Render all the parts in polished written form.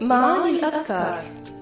معاني الأذكار.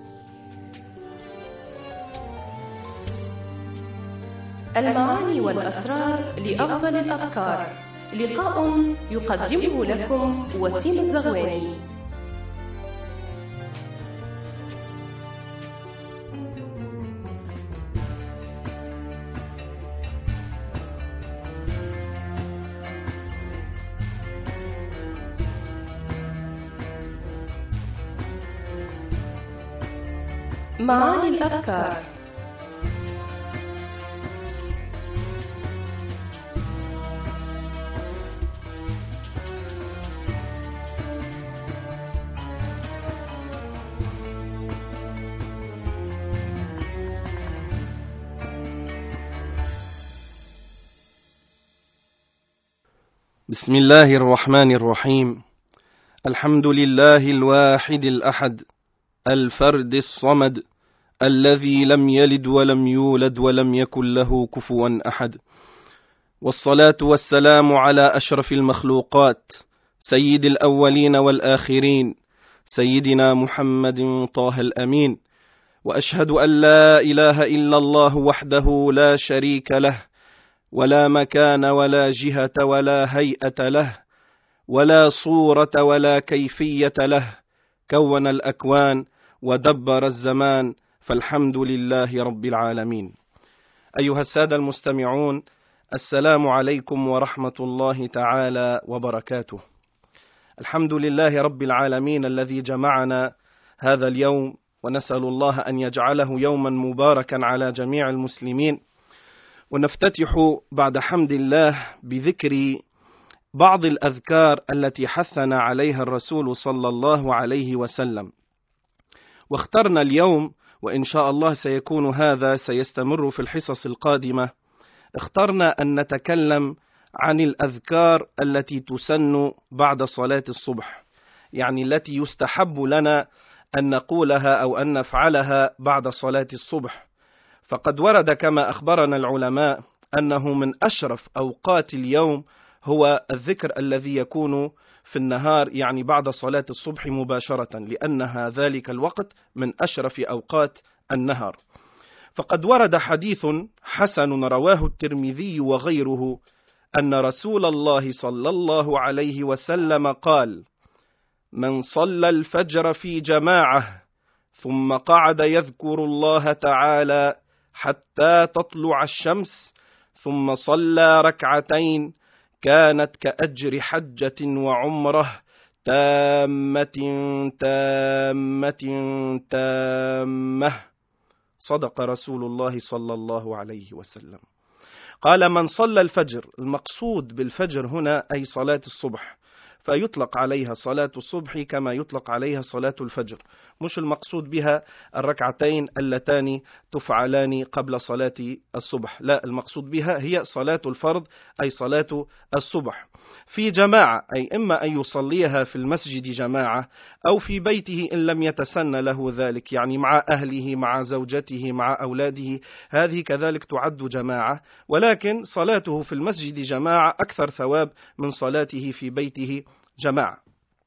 المعاني والأسرار لأفضل الأذكار. لقاء يقدمه لكم وسيم الزغواني. معاني الأذكار. بسم الله الرحمن الرحيم. الحمد لله الواحد الأحد الفرد الصمد الذي لم يلد ولم يولد ولم يكن له كفوا أحد، والصلاة والسلام على أشرف المخلوقات سيد الأولين والآخرين سيدنا محمد طه الأمين. وأشهد أن لا إله إلا الله وحده لا شريك له، ولا مكان ولا جهة ولا هيئة له، ولا صورة ولا كيفية له، كون الأكوان ودبر الزمان، فالحمد لله رب العالمين. أيها السادة المستمعون، السلام عليكم ورحمة الله تعالى وبركاته. الحمد لله رب العالمين الذي جمعنا هذا اليوم، ونسأل الله أن يجعله يوما مباركا على جميع المسلمين. ونفتتح بعد حمد الله بذكر بعض الأذكار التي حثنا عليها الرسول صلى الله عليه وسلم. واخترنا اليوم، وإن شاء الله سيكون هذا سيستمر في الحصص القادمة، اخترنا أن نتكلم عن الأذكار التي تسن بعد صلاة الصبح، يعني التي يستحب لنا أن نقولها أو أن نفعلها بعد صلاة الصبح. فقد ورد كما أخبرنا العلماء أنه من أشرف أوقات اليوم هو الذكر الذي يكون في النهار، يعني بعد صلاة الصبح مباشرة، لأنها ذلك الوقت من أشرف أوقات النهار. فقد ورد حديث حسن رواه الترمذي وغيره أن رسول الله صلى الله عليه وسلم قال: من صلى الفجر في جماعة ثم قعد يذكر الله تعالى حتى تطلع الشمس ثم صلى ركعتين كانت كأجر حجة وعمرة تامة تامة تامة. صدق رسول الله صلى الله عليه وسلم. قال: من صلى الفجر، المقصود بالفجر هنا أي صلاة الصبح، فيطلق عليها صلاة الصبح كما يطلق عليها صلاة الفجر، مش المقصود بها الركعتين اللتان تفعلان قبل صلاة الصبح، لا، المقصود بها هي صلاة الفرض أي صلاة الصبح في جماعة، أي إما أن يصليها في المسجد جماعة أو في بيته إن لم يتسن له ذلك، يعني مع أهله مع زوجته مع أولاده، هذه كذلك تعد جماعة، ولكن صلاته في المسجد جماعة أكثر ثواب من صلاته في بيته جماعة.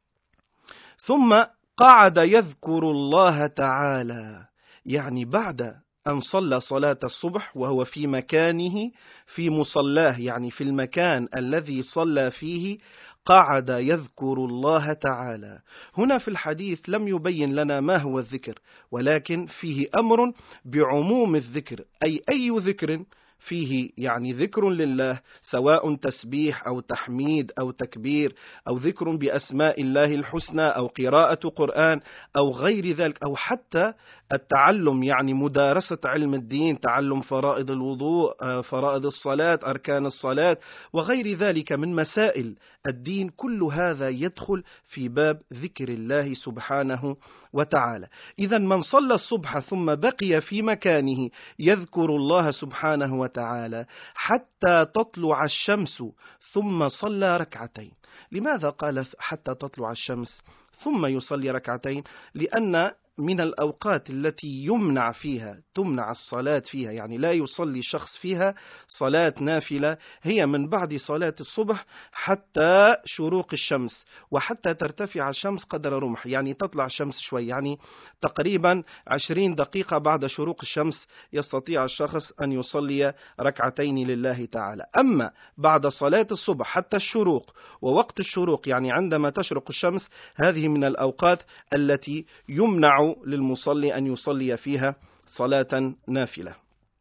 ثم قعد يذكر الله تعالى، يعني بعد أن صلى صلاة الصبح وهو في مكانه في مصلاه، يعني في المكان الذي صلى فيه، قعد يذكر الله تعالى. هنا في الحديث لم يبين لنا ما هو الذكر، ولكن فيه أمر بعموم الذكر، أي ذكر فيه، يعني ذكر لله، سواء تسبيح أو تحميد أو تكبير أو ذكر بأسماء الله الحسنى أو قراءة قرآن أو غير ذلك، أو حتى التعلم، يعني مدارسة علم الدين، تعلم فرائض الوضوء، فرائض الصلاة، أركان الصلاة وغير ذلك من مسائل الدين، كل هذا يدخل في باب ذكر الله سبحانه وتعالى. إذن من صلى الصبح ثم بقي في مكانه يذكر الله سبحانه وتعالى حتى تطلع الشمس ثم صلى ركعتين. لماذا قال حتى تطلع الشمس ثم يصلي ركعتين؟ لأن من الأوقات التي تمنع الصلاة فيها، يعني لا يصلي شخص فيها صلاة نافلة، هي من بعد صلاة الصبح حتى شروق الشمس، وحتى ترتفع الشمس قدر رمح، يعني تطلع الشمس شوي، يعني تقريبا 20 دقيقة بعد شروق الشمس يستطيع الشخص أن يصلي ركعتين لله تعالى. أما بعد صلاة الصبح حتى الشروق ووقت الشروق، يعني عندما تشرق الشمس، هذه من الأوقات التي يمنع للمصلي أن يصلي فيها صلاة نافلة.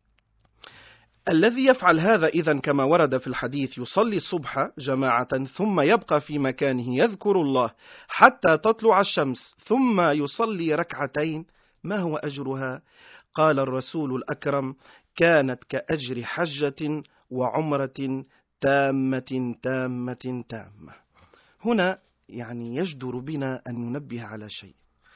الذي يفعل هذا إذن كما ورد في الحديث يصلي الصبح جماعة ثم يبقى في مكانه يذكر الله حتى تطلع الشمس ثم يصلي ركعتين، ما هو أجرها؟ قال الرسول الأكرم: كانت كأجر حجة وعمرة تامة تامة تامة. هنا يعني يجدر بنا أن ننبه على شيء.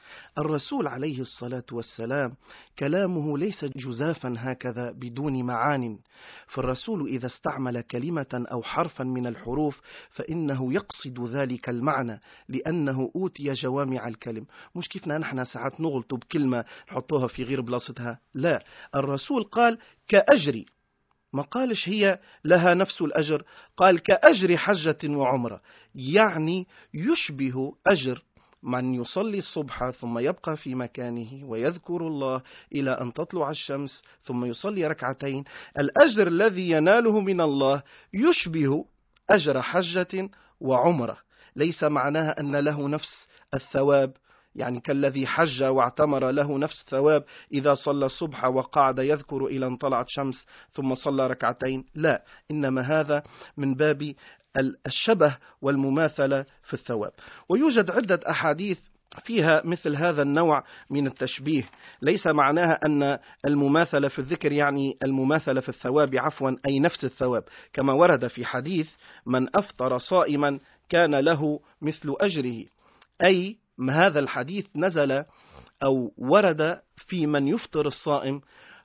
الرسول عليه الصلاة والسلام كلامه ليس جزافا هكذا بدون معان، فالرسول إذا استعمل كلمة أو حرفا من الحروف فإنه يقصد ذلك المعنى، لأنه أوتي جوامع الكلم. مش كيفنا نحن ساعات نغلط بكلمة نحطوها في غير بلاصتها، لا، الرسول قال كأجري، ما قالش هي لها نفس الأجر، قال كأجر حجة وعمرة، يعني يشبه أجر من يصلي الصبح ثم يبقى في مكانه ويذكر الله إلى أن تطلع الشمس ثم يصلي ركعتين. الأجر الذي يناله من الله يشبه أجر حجة وعمرة، ليس معناها أن له نفس الثواب، يعني كالذي حج واعتمر له نفس الثواب إذا صلى الصبح وقعد يذكر إلى أن طلعت شمس ثم صلى ركعتين، لا، إنما هذا من باب الشبه والمماثلة في الثواب. ويوجد عدة أحاديث فيها مثل هذا النوع من التشبيه، ليس معناها أن المماثلة في الذكر يعني المماثلة في الثواب، عفوا، أي نفس الثواب، كما ورد في حديث: من أفطر صائما كان له مثل أجره، أي هذا الحديث نزل أو ورد في من يفطر الصائم،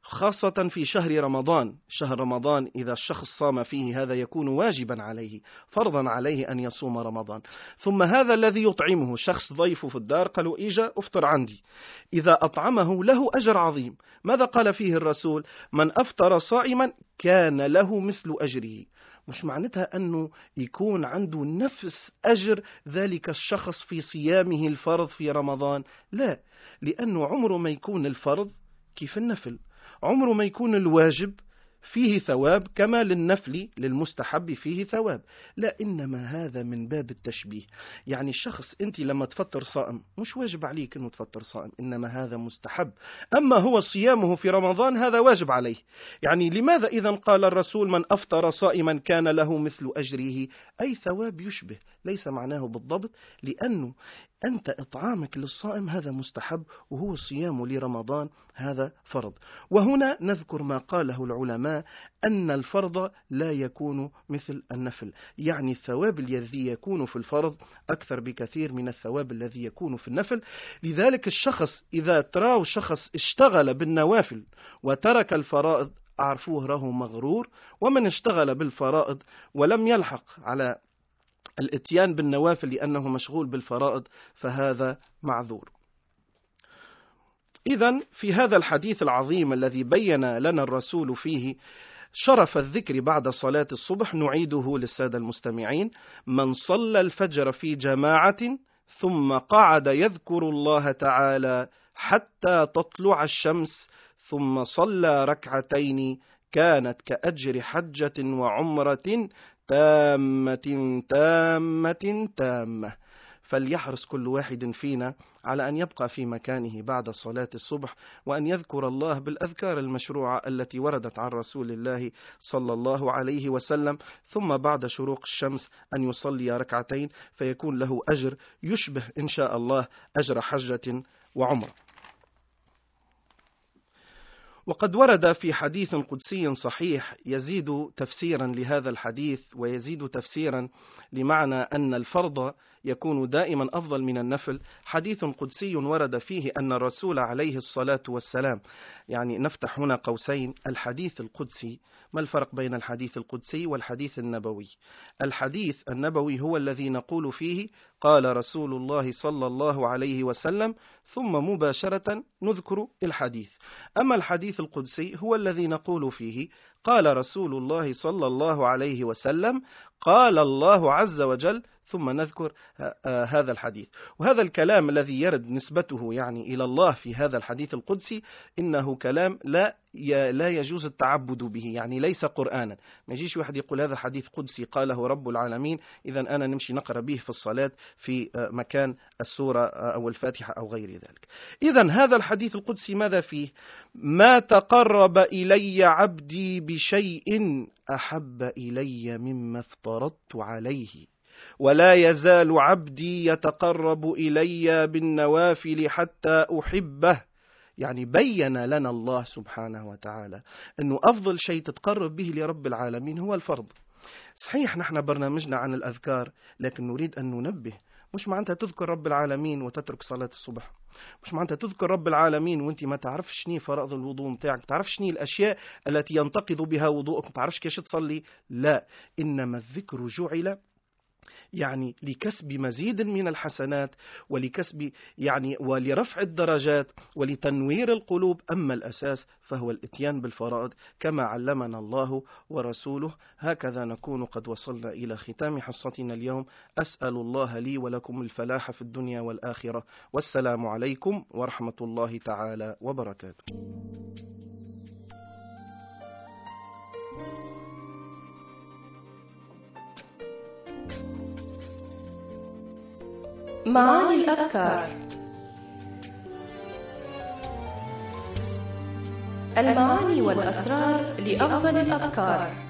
خاصة في شهر رمضان. شهر رمضان إذا الشخص صام فيه هذا يكون واجبا عليه، فرضا عليه أن يصوم رمضان. ثم هذا الذي يطعمه شخص ضيفه في الدار، قالوا إيجا أفطر عندي، إذا أطعمه له أجر عظيم. ماذا قال فيه الرسول؟ من أفطر صائما كان له مثل أجره. مش معناتها أنه يكون عنده نفس أجر ذلك الشخص في صيامه الفرض في رمضان، لا، لأنه عمره ما يكون الفرض كيف النفل، عمره ما يكون الواجب فيه ثواب كما للنفل للمستحب فيه ثواب، لا، إنما هذا من باب التشبيه. يعني الشخص أنت لما تفطر صائم مش واجب عليك أنه تفطر صائم، إنما هذا مستحب، أما هو صيامه في رمضان هذا واجب عليه. يعني لماذا إذن قال الرسول من أفطر صائما كان له مثل أجره؟ أي ثواب يشبه، ليس معناه بالضبط، لأنه أنت إطعامك للصائم هذا مستحب، وهو صيام لرمضان هذا فرض. وهنا نذكر ما قاله العلماء أن الفرض لا يكون مثل النفل، يعني الثواب الذي يكون في الفرض أكثر بكثير من الثواب الذي يكون في النفل. لذلك الشخص إذا تراه شخص اشتغل بالنوافل وترك الفرائض أعرفوه راه مغرور، ومن اشتغل بالفرائض ولم يلحق على الاتيان بالنوافل لأنه مشغول بالفرائض فهذا معذور. إذن في هذا الحديث العظيم الذي بين لنا الرسول فيه شرف الذكر بعد صلاة الصبح نعيده للسادة المستمعين: من صلى الفجر في جماعة ثم قعد يذكر الله تعالى حتى تطلع الشمس ثم صلى ركعتين كانت كأجر حجة وعمرة تامة تامة تامة. فليحرص كل واحد فينا على أن يبقى في مكانه بعد صلاة الصبح وأن يذكر الله بالأذكار المشروعة التي وردت عن رسول الله صلى الله عليه وسلم، ثم بعد شروق الشمس أن يصلي ركعتين فيكون له أجر يشبه إن شاء الله أجر حجة وعمرة. وقد ورد في حديث قدسي صحيح يزيد تفسيرا لهذا الحديث ويزيد تفسيرا لمعنى أن الفرض يكون دائما أفضل من النفل. حديث قدسي ورد فيه أن الرسول عليه الصلاة والسلام، يعني نفتح هنا قوسين، الحديث القدسي، ما الفرق بين الحديث القدسي والحديث النبوي؟ الحديث النبوي هو الذي نقول فيه قال رسول الله صلى الله عليه وسلم، ثم مباشرة نذكر الحديث. أما الحديث القدسي هو الذي نقول فيه قال رسول الله صلى الله عليه وسلم، قال الله عز وجل، ثم نذكر هذا الحديث. وهذا الكلام الذي يرد نسبته يعني إلى الله في هذا الحديث القدسي إنه كلام لا يجوز التعبد به، يعني ليس قرآنا. ما يجيش واحد يقول هذا حديث قدسي قاله رب العالمين إذا أنا نمشي نقرأ به في الصلاة في مكان السورة أو الفاتحة أو غير ذلك. إذا هذا الحديث القدسي ماذا فيه؟ ما تقرب إلي عبدي بشيء أحب إلي مما افترضت عليه، ولا يزال عبدي يتقرب إلي بالنوافل حتى أحبه. يعني بين لنا الله سبحانه وتعالى أنه أفضل شيء تتقرب به لرب العالمين هو الفرض. صحيح نحن برنامجنا عن الأذكار، لكن نريد أن ننبه، مش معناتها تذكر رب العالمين وتترك صلاة الصبح، مش معناتها تذكر رب العالمين وانت ما تعرفش شني فرائض الوضوء متاعك، ما تعرفش شني الأشياء التي ينتقض بها وضوءك، ما تعرفش كيف تصلي. لا، إنما الذكر جعل يعني لكسب مزيد من الحسنات، ولكسب يعني ولرفع الدرجات ولتنوير القلوب. أما الأساس فهو الاتيان بالفرائض كما علمنا الله ورسوله. هكذا نكون قد وصلنا إلى ختام حصتنا اليوم. أسأل الله لي ولكم الفلاح في الدنيا والآخرة، والسلام عليكم ورحمة الله تعالى وبركاته. معاني الأذكار. المعاني والأسرار لأفضل الأذكار.